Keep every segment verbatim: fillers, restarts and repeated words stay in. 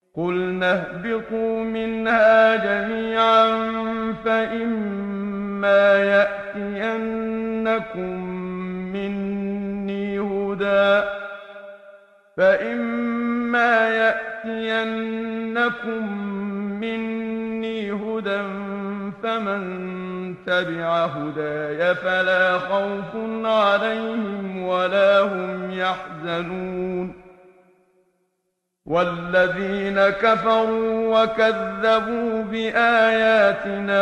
قُلْنَا اهْبِطُوا مِنْهَا جَمِيعًا فَإِمَّا يَأْتِيَنَّكُم مِّنِّي هُدًى فَإِمَّا يَأْتِيَنَّكُم مِّنِّي هُدًى فَمَن تَبِعَ هُدَايَ فَلَا خَوْفٌ عَلَيْهِمْ وَلَا هُمْ يَحْزَنُونَ وَالَّذِينَ كَفَرُوا وَكَذَّبُوا بِآيَاتِنَا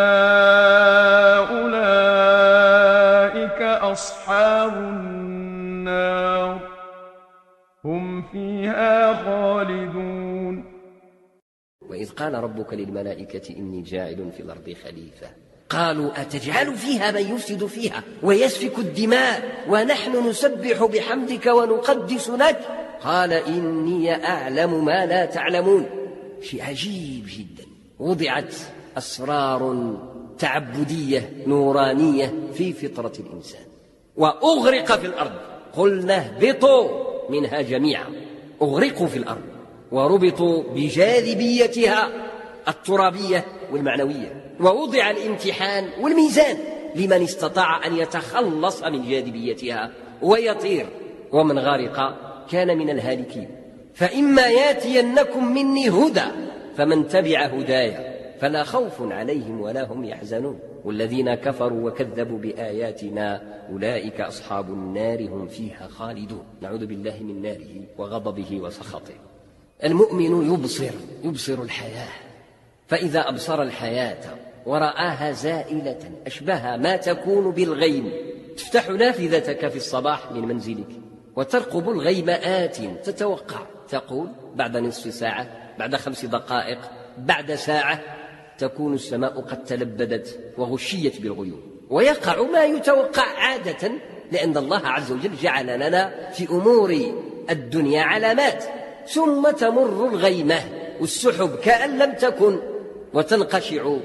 أُولَٰئِكَ أَصْحَابُ النَّارِ هُمْ فِيهَا خَالِدُونَ وإذ قال ربك للملائكة إني جاعل في الأرض خليفة قالوا أتجعل فيها من يفسد فيها ويسفك الدماء ونحن نسبح بحمدك ونقدس لك قال إني أعلم ما لا تعلمون. شيء عجيب جدا، وضعت أسرار تعبدية نورانية في فطرة الإنسان. وأغرق في الأرض، قلنا اهبطوا منها جميعا، أغرقوا في الأرض وربطوا بجاذبيتها الترابية والمعنوية. ووضع الامتحان والميزان لمن استطاع أن يتخلص من جاذبيتها ويطير، ومن غرق كان من الهالكين. فإما ياتينكم مني هدى فمن تبع هدايا فلا خوف عليهم ولا هم يحزنون والذين كفروا وكذبوا بآياتنا أولئك أصحاب النار هم فيها خالدون. نعوذ بالله من ناره وغضبه وسخطه. المؤمن يبصر يبصر الحياة، فإذا أبصر الحياة ورآها زائلة أشبه ما تكون بالغيم، تفتح نافذتك في الصباح من منزلك وترقب الغيم آت، تتوقع، تقول بعد نصف ساعة، بعد خمس دقائق، بعد ساعة تكون السماء قد تلبدت وغشيت بالغيوم، ويقع ما يتوقع عادة، لأن الله عز وجل جعل لنا في أمور الدنيا علامات. ثم تمر الغيمة والسحب كأن لم تكن، وتنقشع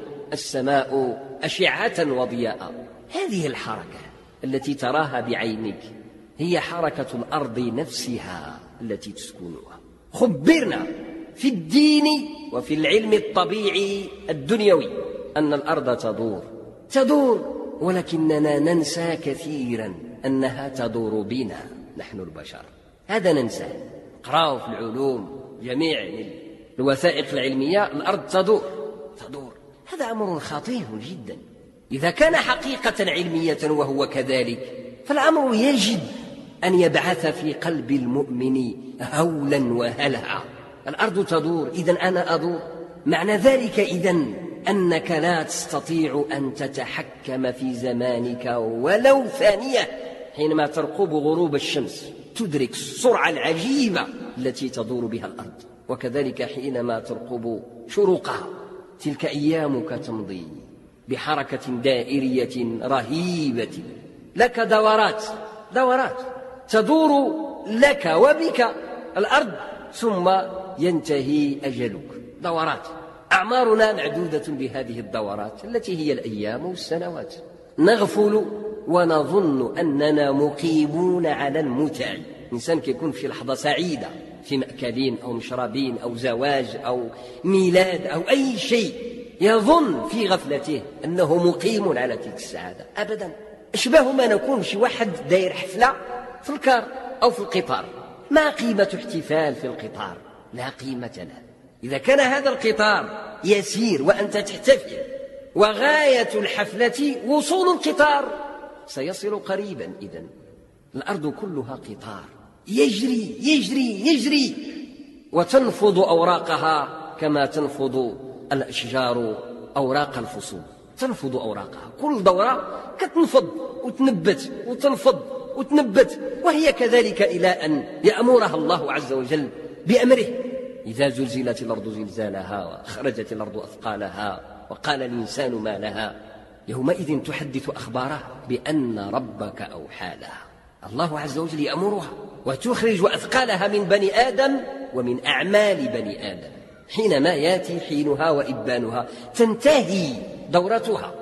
السماء أشعة وضياء. هذه الحركة التي تراها بعينك هي حركة الأرض نفسها التي تسكنها. خبرنا في الدين وفي العلم الطبيعي الدنيوي أن الأرض تدور تدور ولكننا ننسى كثيرا أنها تدور بنا نحن البشر. هذا ننسى. اقرأوا في العلوم جميع الوثائق العلمية، الأرض تدور تدور هذا أمر خطير جدا. إذا كان حقيقة علمية وهو كذلك فالأمر يجب أن يبعث في قلب المؤمن هولا وهلعا. الأرض تدور، إذن أنا أدور. معنى ذلك إذن أنك لا تستطيع أن تتحكم في زمانك ولو ثانية. حينما ترقب غروب الشمس تدرك السرعة العجيبة التي تدور بها الأرض، وكذلك حينما ترقب شروقها. تلك أيامك تمضي بحركة دائرية رهيبة، لك دورات دورات تدور لك وبك الأرض، ثم ينتهي أجلك. دورات، أعمارنا معدودة بهذه الدورات التي هي الأيام والسنوات. نغفل ونظن أننا مقيمون على المتع. الإنسان كيكون في لحظة سعيدة، في مأكلين أو مشربين أو زواج أو ميلاد أو أي شيء، يظن في غفلته أنه مقيم على تلك السعادة. أبدا، أشبه ما نكون شي واحد داير حفلة في الكار أو في القطار. ما قيمة احتفال في القطار؟ لا قيمة له. إذا كان هذا القطار يسير وأنت تحتفل، وغاية الحفلة وصول القطار، سيصل قريبا. إذن الأرض كلها قطار يجري يجري يجري، وتنفض أوراقها كما تنفض الأشجار أوراق الفصول. تنفض أوراقها، كل دورة كتنفض وتنبت وتنفض وتنبت، وهي كذلك إلى أن يأمرها الله عز وجل بأمره. إذا زلزلت الأرض زلزالها وأخرجت الأرض أثقالها وقال الإنسان ما لها يومئذ تحدث أخبارها بأن ربك أوحى لها. الله عز وجل يأمرها وتخرج أثقالها من بني آدم ومن أعمال بني آدم. حينما يأتي حينها وإبانها تنتهي دورتها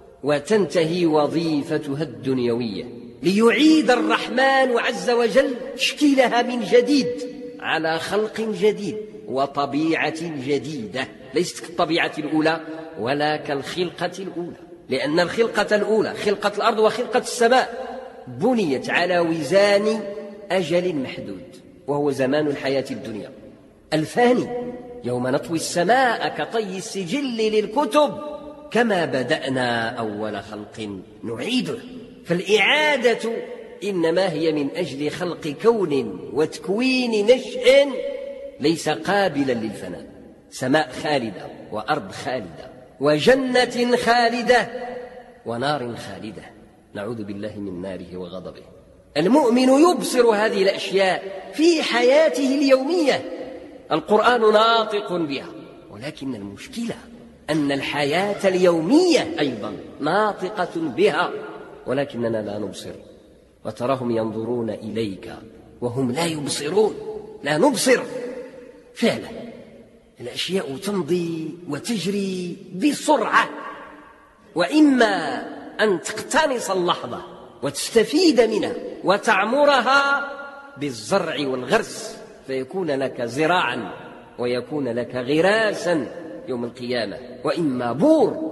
وتنتهي وظيفتها الدنيوية، ليعيد الرحمن عز وجل تشكيلها من جديد على خلق جديد. وطبيعة جديدة، ليست كالطبيعة الأولى ولا كالخلقة الأولى، لأن الخلقة الأولى خلقة الأرض وخلقة السماء بنيت على وزان أجل محدود، وهو زمان الحياة الدنيا الفاني، يوم نطوي السماء كطي السجل للكتب كما بدأنا أول خلق نعيده. فالإعادة إنما هي من أجل خلق كون وتكوين نشء ليس قابلا للفناء، سماء خالدة وأرض خالدة وجنة خالدة ونار خالدة، نعوذ بالله من ناره وغضبه. المؤمن يبصر هذه الأشياء في حياته اليومية، القرآن ناطق بها، ولكن المشكلة أن الحياة اليومية أيضا ناطقة بها ولكننا لا نبصر، وتراهم ينظرون إليك وهم لا يبصرون، لا نبصر فعلا. الأشياء تمضي وتجري بسرعة، وإما أن تقتنص اللحظة وتستفيد منها وتعمرها بالزرع والغرس فيكون لك زراعا ويكون لك غراسا يوم القيامة، وإما بور